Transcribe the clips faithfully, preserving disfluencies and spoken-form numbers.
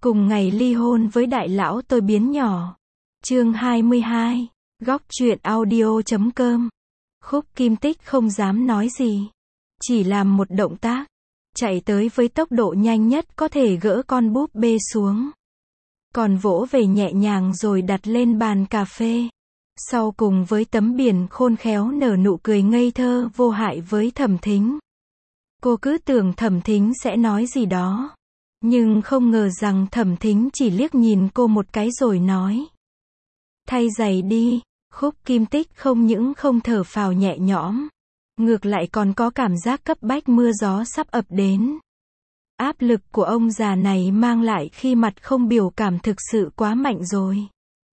Cùng ngày ly hôn với đại lão tôi biến nhỏ. Chương hai mươi hai. Góc truyện audio chấm com. Khúc Kim Tích không dám nói gì. Chỉ làm một động tác. Chạy tới với tốc độ nhanh nhất có thể gỡ con búp bê xuống. Còn vỗ về nhẹ nhàng rồi đặt lên bàn cà phê. Sau cùng với tấm biển khôn khéo nở nụ cười ngây thơ vô hại với Thẩm Thính. Cô cứ tưởng Thẩm Thính sẽ nói gì đó. Nhưng không ngờ rằng Thẩm Thính chỉ liếc nhìn cô một cái rồi nói. Thay giày đi. Khúc Kim Tích không những không thở phào nhẹ nhõm. Ngược lại còn có cảm giác cấp bách mưa gió sắp ập đến. Áp lực của ông già này mang lại khi mặt không biểu cảm thực sự quá mạnh rồi.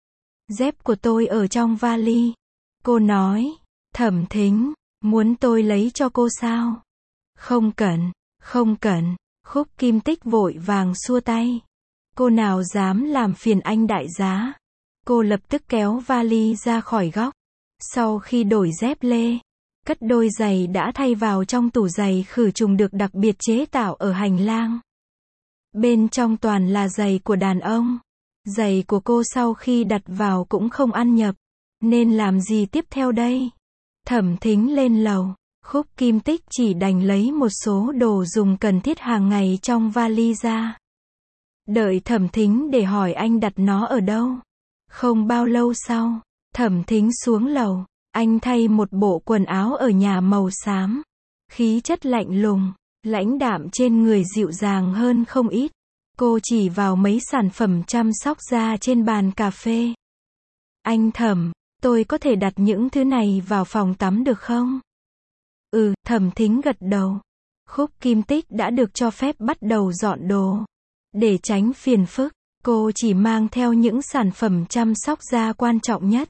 Dép của tôi ở trong vali. Cô nói. Thẩm Thính, muốn tôi lấy cho cô sao? Không cần, không cần. Khúc Kim Tích vội vàng xua tay. Cô nào dám làm phiền anh đại giá. Cô lập tức kéo vali ra khỏi góc. Sau khi đổi dép lê, cất đôi giày đã thay vào trong tủ giày khử trùng được đặc biệt chế tạo ở hành lang. Bên trong toàn là giày của đàn ông. Giày của cô sau khi đặt vào cũng không ăn nhập. Nên làm gì tiếp theo đây? Thẩm Thính lên lầu. Khúc Kim Tích chỉ đành lấy một số đồ dùng cần thiết hàng ngày trong vali ra. Đợi Thẩm Thính để hỏi anh đặt nó ở đâu. Không bao lâu sau, Thẩm Thính xuống lầu. Anh thay một bộ quần áo ở nhà màu xám. Khí chất lạnh lùng, lãnh đạm trên người dịu dàng hơn không ít. Cô chỉ vào mấy sản phẩm chăm sóc da trên bàn cà phê. Anh Thẩm, tôi có thể đặt những thứ này vào phòng tắm được không? Ừ, Thẩm Thính gật đầu. Khúc Kim Tích đã được cho phép bắt đầu dọn đồ. Để tránh phiền phức, cô chỉ mang theo những sản phẩm chăm sóc da quan trọng nhất.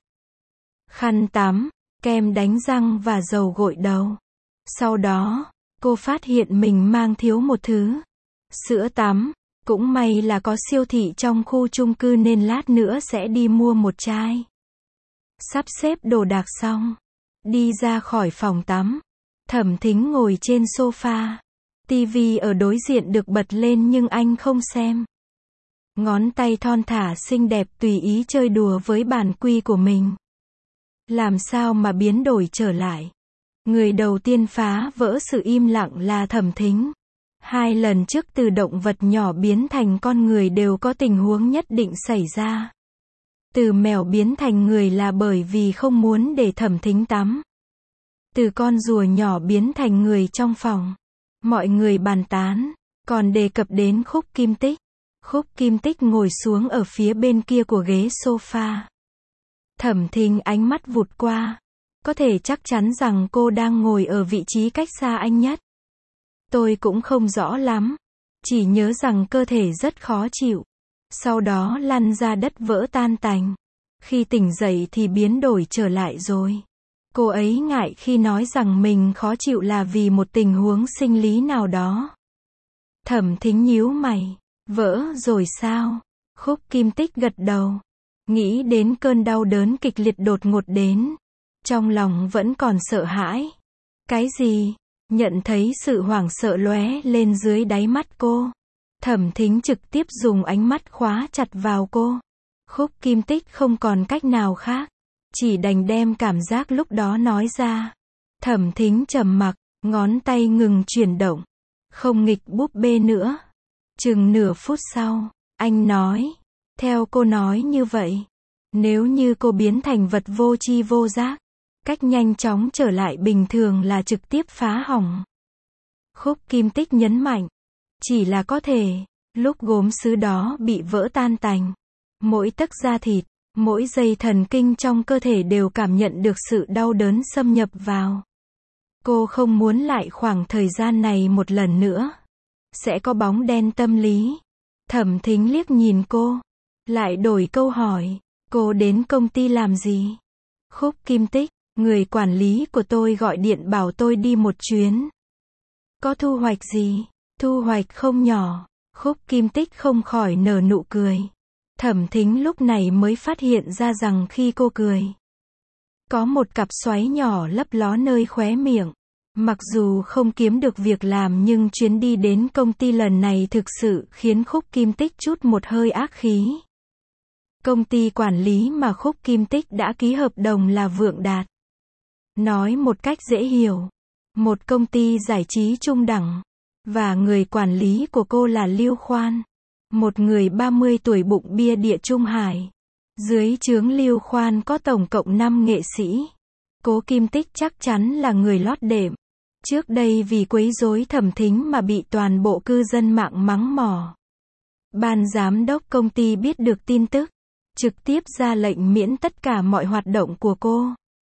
Khăn tắm, kem đánh răng và dầu gội đầu. Sau đó, cô phát hiện mình mang thiếu một thứ. Sữa tắm. Cũng may là có siêu thị trong khu chung cư nên lát nữa sẽ đi mua một chai. Sắp xếp đồ đạc xong. Đi ra khỏi phòng tắm. Thẩm Thính ngồi trên sofa. Tivi ở đối diện được bật lên nhưng anh không xem. Ngón tay thon thả xinh đẹp tùy ý chơi đùa với bản quy của mình. Làm sao mà biến đổi trở lại? Người đầu tiên phá vỡ sự im lặng là Thẩm Thính. Hai lần trước từ động vật nhỏ biến thành con người đều có tình huống nhất định xảy ra. Từ mèo biến thành người là bởi vì không muốn để Thẩm Thính tắm. Từ con rùa nhỏ biến thành người trong phòng. Mọi người bàn tán, còn đề cập đến Khúc Kim Tích. Khúc Kim Tích ngồi xuống ở phía bên kia của ghế sofa. Thẩm Thính ánh mắt vụt qua. Có thể chắc chắn rằng cô đang ngồi ở vị trí cách xa anh nhất. Tôi cũng không rõ lắm. Chỉ nhớ rằng cơ thể rất khó chịu. Sau đó lăn ra đất vỡ tan tành. Khi tỉnh dậy thì biến đổi trở lại rồi. Cô ấy ngại khi nói rằng mình khó chịu là vì một tình huống sinh lý nào đó. Thẩm Thính nhíu mày. Vỡ rồi sao? Khúc Kim Tích gật đầu. Nghĩ đến cơn đau đớn kịch liệt đột ngột đến. Trong lòng vẫn còn sợ hãi. Cái gì? Nhận thấy sự hoảng sợ lóe lên dưới đáy mắt cô. Thẩm Thính trực tiếp dùng ánh mắt khóa chặt vào cô. Khúc Kim Tích không còn cách nào khác. Chỉ đành đem cảm giác lúc đó nói ra. Thẩm Thính trầm mặc, ngón tay ngừng chuyển động. Không nghịch búp bê nữa. Chừng nửa phút sau, anh nói. Theo cô nói như vậy, nếu như cô biến thành vật vô tri vô giác, cách nhanh chóng trở lại bình thường là trực tiếp phá hỏng. Khúc Kim Tích nhấn mạnh. Chỉ là có thể, lúc gốm sứ đó bị vỡ tan tành. Mỗi tấc da thịt, mỗi dây thần kinh trong cơ thể đều cảm nhận được sự đau đớn xâm nhập vào. Cô không muốn lại khoảng thời gian này một lần nữa. Sẽ có bóng đen tâm lý. Thẩm Thính liếc nhìn cô. Lại đổi câu hỏi. Cô đến công ty làm gì? Khúc Kim Tích. Người quản lý của tôi gọi điện bảo tôi đi một chuyến. Có thu hoạch gì? Thu hoạch không nhỏ. Khúc Kim Tích không khỏi nở nụ cười. Thẩm Thính lúc này mới phát hiện ra rằng khi cô cười, có một cặp xoáy nhỏ lấp ló nơi khóe miệng. Mặc dù không kiếm được việc làm nhưng chuyến đi đến công ty lần này thực sự khiến Khúc Kim Tích chút một hơi ác khí. Công ty quản lý mà Khúc Kim Tích đã ký hợp đồng là Vượng Đạt. Nói một cách dễ hiểu, một công ty giải trí trung đẳng. Và người quản lý của cô là Lưu Khoan, một người ba mươi tuổi bụng bia địa Trung Hải. Dưới trướng Lưu Khoan có tổng cộng năm nghệ sĩ. Cố Kim Tích chắc chắn là người lót đệm. Trước đây vì quấy rối Thẩm Thính mà bị toàn bộ cư dân mạng mắng mỏ. Ban giám đốc công ty biết được tin tức, trực tiếp ra lệnh miễn tất cả mọi hoạt động của cô.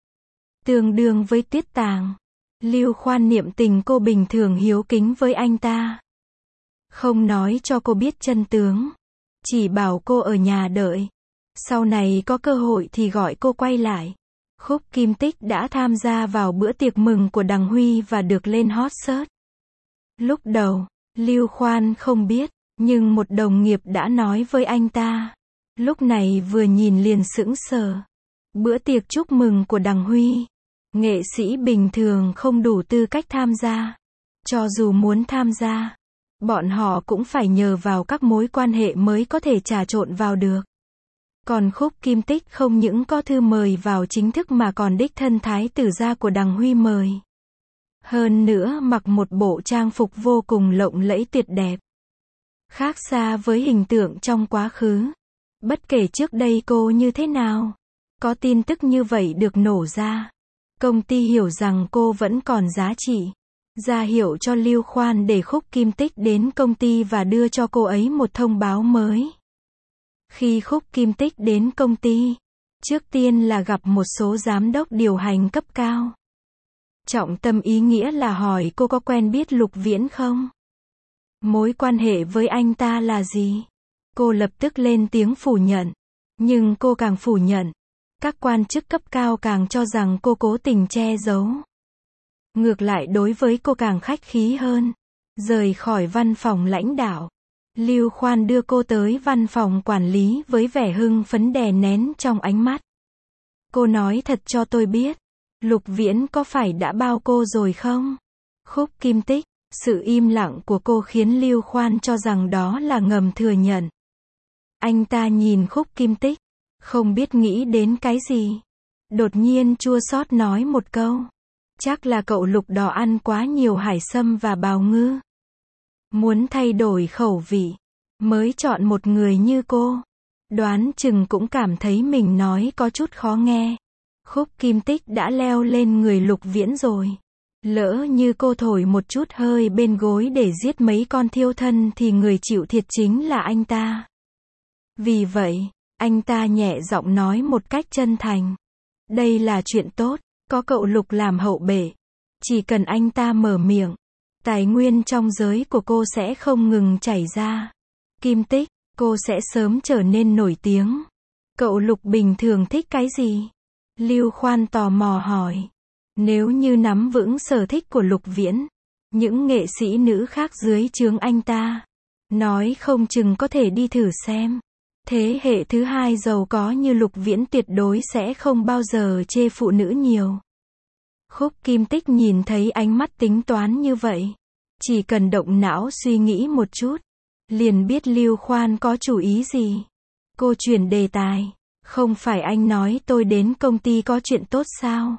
Tương đương với Tuyết Tàng. Lưu Khoan niệm tình cô bình thường hiếu kính với anh ta. Không nói cho cô biết chân tướng. Chỉ bảo cô ở nhà đợi. Sau này có cơ hội thì gọi cô quay lại. Khúc Kim Tích đã tham gia vào bữa tiệc mừng của Đằng Huy và được lên hot search. Lúc đầu, Lưu Khoan không biết, nhưng một đồng nghiệp đã nói với anh ta. Lúc này vừa nhìn liền sững sờ. Bữa tiệc chúc mừng của Đằng Huy. Nghệ sĩ bình thường không đủ tư cách tham gia. Cho dù muốn tham gia, bọn họ cũng phải nhờ vào các mối quan hệ mới có thể trà trộn vào được. Còn Khúc Kim Tích không những có thư mời vào chính thức mà còn đích thân thái tử gia của Đằng Huy mời. Hơn nữa mặc một bộ trang phục vô cùng lộng lẫy tuyệt đẹp. Khác xa với hình tượng trong quá khứ. Bất kể trước đây cô như thế nào, có tin tức như vậy được nổ ra. Công ty hiểu rằng cô vẫn còn giá trị. Ra hiệu cho Lưu Khoan để Khúc Kim Tích đến công ty và đưa cho cô ấy một thông báo mới. Khi Khúc Kim Tích đến công ty, trước tiên là gặp một số giám đốc điều hành cấp cao. Trọng tâm ý nghĩa là hỏi cô có quen biết Lục Viễn không? Mối quan hệ với anh ta là gì? Cô lập tức lên tiếng phủ nhận. Nhưng cô càng phủ nhận, các quan chức cấp cao càng cho rằng cô cố tình che giấu. Ngược lại đối với cô càng khách khí hơn. Rời khỏi văn phòng lãnh đạo, Lưu Khoan đưa cô tới văn phòng quản lý với vẻ hưng phấn đè nén trong ánh mắt. Cô nói thật cho tôi biết, Lục Viễn có phải đã bao cô rồi không? Khúc Kim Tích, sự im lặng của cô khiến Lưu Khoan cho rằng đó là ngầm thừa nhận. Anh ta nhìn Khúc Kim Tích, không biết nghĩ đến cái gì. Đột nhiên chua xót nói một câu. Chắc là cậu Lục đó ăn quá nhiều hải sâm và bào ngư. Muốn thay đổi khẩu vị, mới chọn một người như cô. Đoán chừng cũng cảm thấy mình nói có chút khó nghe. Khúc Kim Tích đã leo lên người Lục Viễn rồi. Lỡ như cô thổi một chút hơi bên gối để giết mấy con thiêu thân thì người chịu thiệt chính là anh ta. Vì vậy, anh ta nhẹ giọng nói một cách chân thành. Đây là chuyện tốt, có cậu Lục làm hậu bệ. Chỉ cần anh ta mở miệng, tài nguyên trong giới của cô sẽ không ngừng chảy ra. Kim Tích, cô sẽ sớm trở nên nổi tiếng. Cậu Lục bình thường thích cái gì? Lưu Khoan tò mò hỏi. Nếu như nắm vững sở thích của Lục Viễn, những nghệ sĩ nữ khác dưới trướng anh ta, nói không chừng có thể đi thử xem. Thế hệ thứ hai giàu có như Lục Viễn tuyệt đối sẽ không bao giờ chê phụ nữ nhiều. Khúc Kim Tích nhìn thấy ánh mắt tính toán như vậy. Chỉ cần động não suy nghĩ một chút, liền biết Lưu Khoan có chủ ý gì. Cô chuyển đề tài. Không phải anh nói tôi đến công ty có chuyện tốt sao?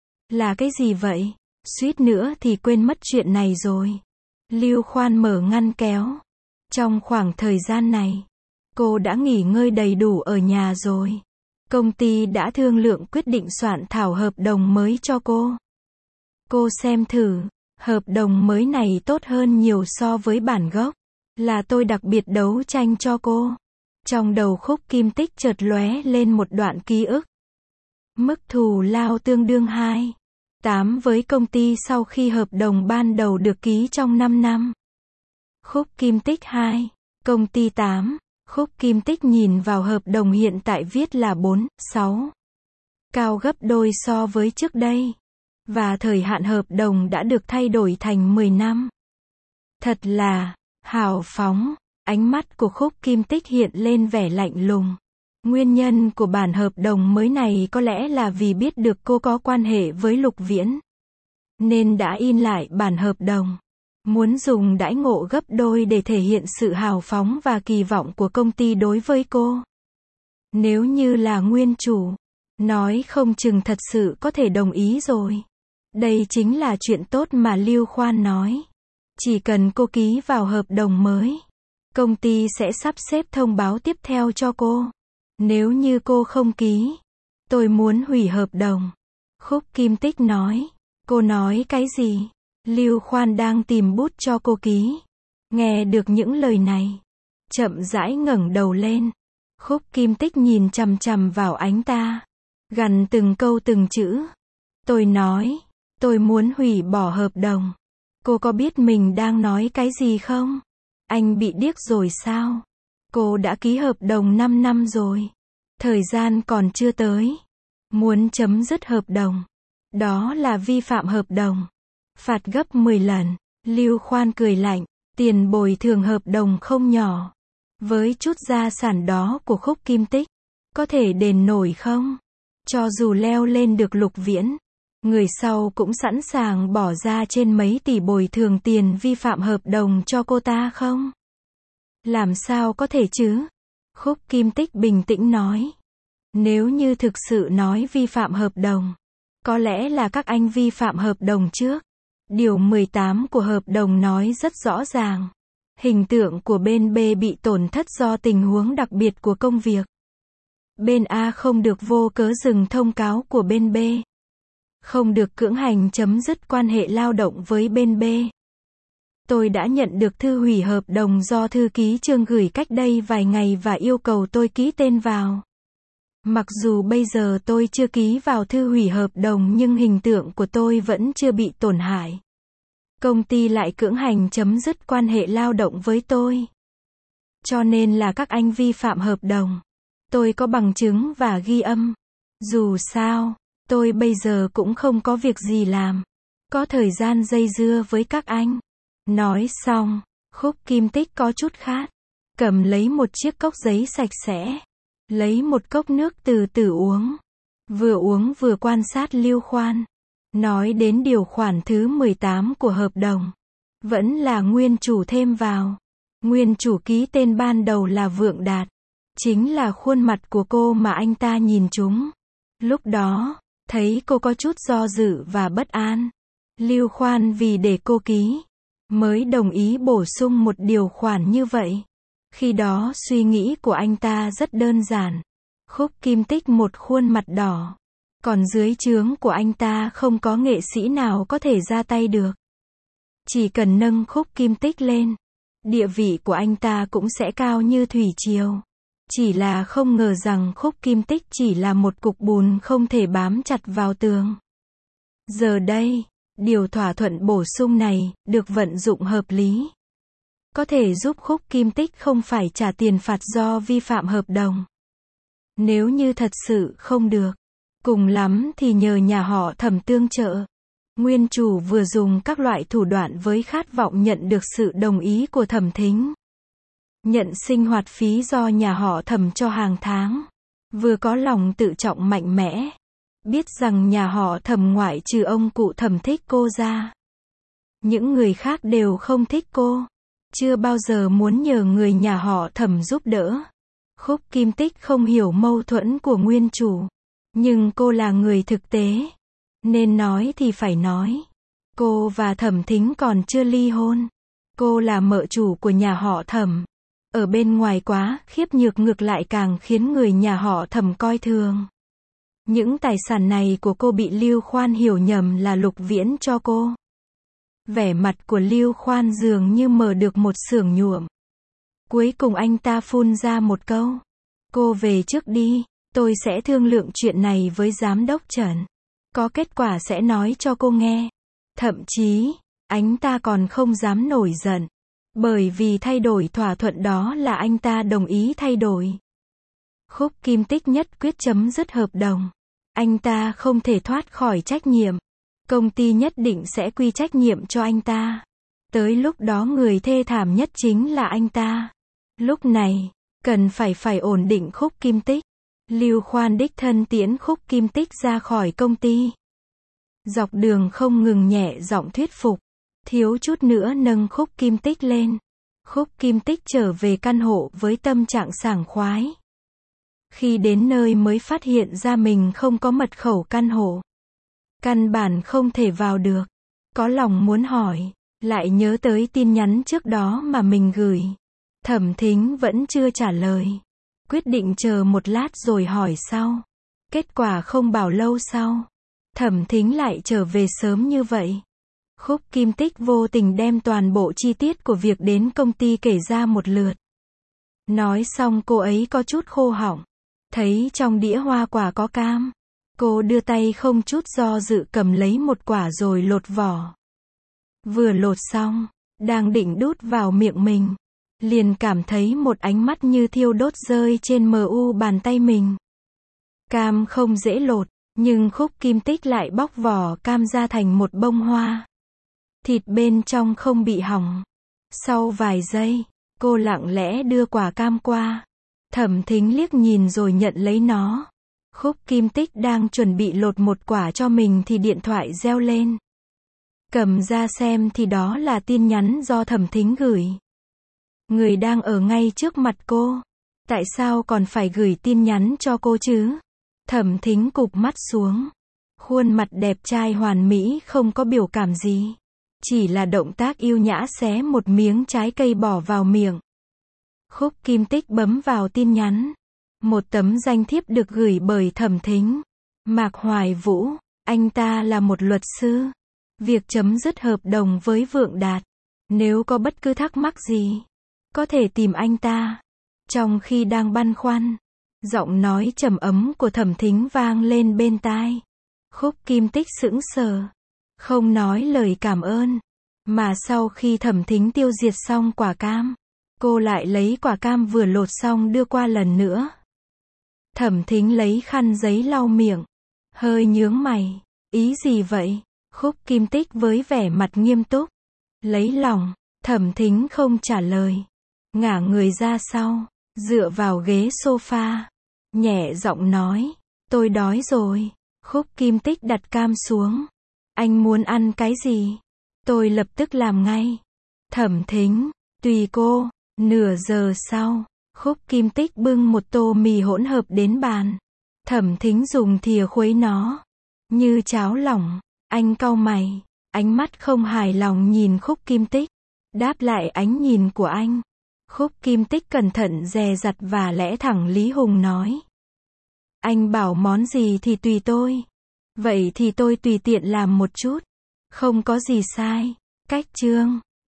Là cái gì vậy? Suýt nữa thì quên mất chuyện này rồi. Lưu Khoan mở ngăn kéo. Trong khoảng thời gian này, cô đã nghỉ ngơi đầy đủ ở nhà rồi. Công ty đã thương lượng quyết định soạn thảo hợp đồng mới cho cô. Cô xem thử, hợp đồng mới này tốt hơn nhiều so với bản gốc. Là tôi đặc biệt đấu tranh cho cô. Trong đầu Khúc Kim Tích chợt lóe lên một đoạn ký ức. Mức thù lao tương đương hai phẩy tám với công ty sau khi hợp đồng ban đầu được ký trong năm năm. Khúc Kim Tích hai, công ty tám. Khúc Kim Tích nhìn vào hợp đồng hiện tại viết là bốn, sáu. Cao gấp đôi so với trước đây. Và thời hạn hợp đồng đã được thay đổi thành mười năm. Thật là hào phóng. Ánh mắt của Khúc Kim Tích hiện lên vẻ lạnh lùng. Nguyên nhân của bản hợp đồng mới này có lẽ là vì biết được cô có quan hệ với Lục Viễn. nên đã in lại bản hợp đồng. Muốn dùng đãi ngộ gấp đôi để thể hiện sự hào phóng và kỳ vọng của công ty đối với cô. Nếu như là nguyên chủ, nói không chừng thật sự có thể đồng ý rồi. Đây chính là chuyện tốt mà Lưu Khoan nói. Chỉ cần cô ký vào hợp đồng mới, công ty sẽ sắp xếp thông báo tiếp theo cho cô. Nếu như cô không ký, tôi muốn hủy hợp đồng. Khúc Kim Tích nói. Cô nói cái gì? Lưu Khoan đang tìm bút cho cô ký. Nghe được những lời này, chậm rãi ngẩng đầu lên. Khúc Kim Tích nhìn chằm chằm vào anh ta, gằn từng câu từng chữ. Tôi nói, tôi muốn hủy bỏ hợp đồng. Cô có biết mình đang nói cái gì không? Anh bị điếc rồi sao? Cô đã ký hợp đồng năm năm rồi. Thời gian còn chưa tới. Muốn chấm dứt hợp đồng, đó là vi phạm hợp đồng. Phạt gấp mười lần. Lưu Khoan cười lạnh. Tiền bồi thường hợp đồng không nhỏ. Với chút gia sản đó của Khúc Kim Tích, có thể đền nổi không? Cho dù leo lên được Lục Viễn, người sau cũng sẵn sàng bỏ ra trên mấy tỷ bồi thường tiền vi phạm hợp đồng cho cô ta không? Làm sao có thể chứ? Khúc Kim Tích bình tĩnh nói. Nếu như thực sự nói vi phạm hợp đồng, có lẽ là các anh vi phạm hợp đồng trước. Điều mười tám của hợp đồng nói rất rõ ràng. Hình tượng của bên B bị tổn thất do tình huống đặc biệt của công việc. Bên A không được vô cớ dừng thông cáo của bên B. Không được cưỡng hành chấm dứt quan hệ lao động với bên B. Tôi đã nhận được thư hủy hợp đồng do thư ký Trương gửi cách đây vài ngày và yêu cầu tôi ký tên vào. Mặc dù bây giờ tôi chưa ký vào thư hủy hợp đồng nhưng hình tượng của tôi vẫn chưa bị tổn hại. Công ty lại cưỡng hành chấm dứt quan hệ lao động với tôi. Cho nên là các anh vi phạm hợp đồng. Tôi có bằng chứng và ghi âm. Dù sao, tôi bây giờ cũng không có việc gì làm. Có thời gian dây dưa với các anh. Nói xong, Khúc Kim Tích có chút khát. Cầm lấy một chiếc cốc giấy sạch sẽ. Lấy một cốc nước từ từ uống. Vừa uống vừa quan sát Lưu Khoan. Nói đến điều khoản thứ mười tám của hợp đồng. Vẫn là nguyên chủ thêm vào. Nguyên chủ ký tên ban đầu là Vượng Đạt. Chính là khuôn mặt của cô mà anh ta nhìn trúng. Lúc đó, thấy cô có chút do dự và bất an. Lưu Khoan vì để cô ký, mới đồng ý bổ sung một điều khoản như vậy. Khi đó suy nghĩ của anh ta rất đơn giản. Khúc Kim Tích một khuôn mặt đỏ. Còn dưới trướng của anh ta không có nghệ sĩ nào có thể ra tay được. Chỉ cần nâng Khúc Kim Tích lên, địa vị của anh ta cũng sẽ cao như thủy triều. Chỉ là không ngờ rằng Khúc Kim Tích chỉ là một cục bùn không thể bám chặt vào tường. Giờ đây, điều thỏa thuận bổ sung này, được vận dụng hợp lý. Có thể giúp Khúc Kim Tích không phải trả tiền phạt do vi phạm hợp đồng. Nếu như thật sự không được, cùng lắm thì nhờ nhà họ Thẩm tương trợ. Nguyên chủ vừa dùng các loại thủ đoạn với khát vọng nhận được sự đồng ý của Thẩm Thính. Nhận sinh hoạt phí do nhà họ Thẩm cho hàng tháng. Vừa có lòng tự trọng mạnh mẽ. Biết rằng nhà họ Thẩm ngoại trừ ông cụ Thẩm thích cô ra. Những người khác đều không thích cô. Chưa bao giờ muốn nhờ người nhà họ Thẩm giúp đỡ. Khúc Kim Tích không hiểu mâu thuẫn của nguyên chủ. Nhưng cô là người thực tế. Nên nói thì phải nói. Cô và Thẩm Thính còn chưa ly hôn. Cô là mợ chủ của nhà họ Thẩm. Ở bên ngoài quá khiếp nhược ngược lại càng khiến người nhà họ Thẩm coi thường. Những tài sản này của cô bị Lưu Khoan hiểu nhầm là Lục Viễn cho cô. Vẻ mặt của Lưu Khoan dường như mở được một xưởng nhuộm. Cuối cùng anh ta phun ra một câu. Cô về trước đi, tôi sẽ thương lượng chuyện này với giám đốc Trần. Có kết quả sẽ nói cho cô nghe. Thậm chí, anh ta còn không dám nổi giận. Bởi vì thay đổi thỏa thuận đó là anh ta đồng ý thay đổi. Khúc Kim Tích nhất quyết chấm dứt hợp đồng. Anh ta không thể thoát khỏi trách nhiệm. Công ty nhất định sẽ quy trách nhiệm cho anh ta. Tới lúc đó người thê thảm nhất chính là anh ta. Lúc này, cần phải phải ổn định Khúc Kim Tích. Lưu Khoan đích thân tiễn Khúc Kim Tích ra khỏi công ty. Dọc đường không ngừng nhẹ giọng thuyết phục. Thiếu chút nữa nâng Khúc Kim Tích lên. Khúc Kim Tích trở về căn hộ với tâm trạng sảng khoái. Khi đến nơi mới phát hiện ra mình không có mật khẩu căn hộ. Căn bản không thể vào được. Có lòng muốn hỏi, lại nhớ tới tin nhắn trước đó mà mình gửi. Thẩm Thính vẫn chưa trả lời. Quyết định chờ một lát rồi hỏi sau. Kết quả không bao lâu sau, Thẩm Thính lại trở về sớm như vậy. Khúc Kim Tích vô tình đem toàn bộ chi tiết của việc đến công ty kể ra một lượt. Nói xong cô ấy có chút khô họng. Thấy trong đĩa hoa quả có cam. Cô đưa tay không chút do dự cầm lấy một quả rồi lột vỏ. Vừa lột xong, đang định đút vào miệng mình. Liền cảm thấy một ánh mắt như thiêu đốt rơi trên mờ u bàn tay mình. Cam không dễ lột, nhưng Khúc Kim Tích lại bóc vỏ cam ra thành một bông hoa. Thịt bên trong không bị hỏng. Sau vài giây, cô lặng lẽ đưa quả cam qua. Thẩm Thính liếc nhìn rồi nhận lấy nó. Khúc Kim Tích đang chuẩn bị lột một quả cho mình thì điện thoại reo lên. Cầm ra xem thì đó là tin nhắn do Thẩm Thính gửi. Người đang ở ngay trước mặt cô. Tại sao còn phải gửi tin nhắn cho cô chứ? Thẩm Thính cụp mắt xuống. Khuôn mặt đẹp trai hoàn mỹ không có biểu cảm gì. Chỉ là động tác yêu nhã xé một miếng trái cây bỏ vào miệng. Khúc Kim Tích bấm vào tin nhắn. Một tấm danh thiếp được gửi bởi Thẩm Thính. Mạc Hoài Vũ, anh ta là một luật sư. Việc chấm dứt hợp đồng với Vượng Đạt. Nếu có bất cứ thắc mắc gì, có thể tìm anh ta. Trong khi đang băn khoăn, giọng nói trầm ấm của Thẩm Thính vang lên bên tai. Khúc Kim Tích sững sờ, không nói lời cảm ơn. Mà sau khi Thẩm Thính tiêu diệt xong quả cam, cô lại lấy quả cam vừa lột xong đưa qua lần nữa. Thẩm Thính lấy khăn giấy lau miệng, hơi nhướng mày. Ý gì vậy? Khúc Kim Tích với vẻ mặt nghiêm túc. Lấy lòng. Thẩm Thính không trả lời. Ngả người ra sau, dựa vào ghế sofa. Nhẹ giọng nói. Tôi đói rồi. Khúc Kim Tích đặt cam xuống. Anh muốn ăn cái gì? Tôi lập tức làm ngay. Thẩm Thính. Tùy cô. Nửa giờ sau, Khúc Kim Tích bưng một tô mì hỗn hợp đến bàn. Thẩm Thính dùng thìa khuấy nó. Như cháo lỏng. Anh cau mày. Ánh mắt không hài lòng nhìn Khúc Kim Tích. Đáp lại ánh nhìn của anh. Khúc Kim Tích cẩn thận dè dặt và lẽ thẳng Lý Hùng nói. Anh bảo món gì thì tùy tôi. Vậy thì tôi tùy tiện làm một chút. Không có gì sai. Cách chương.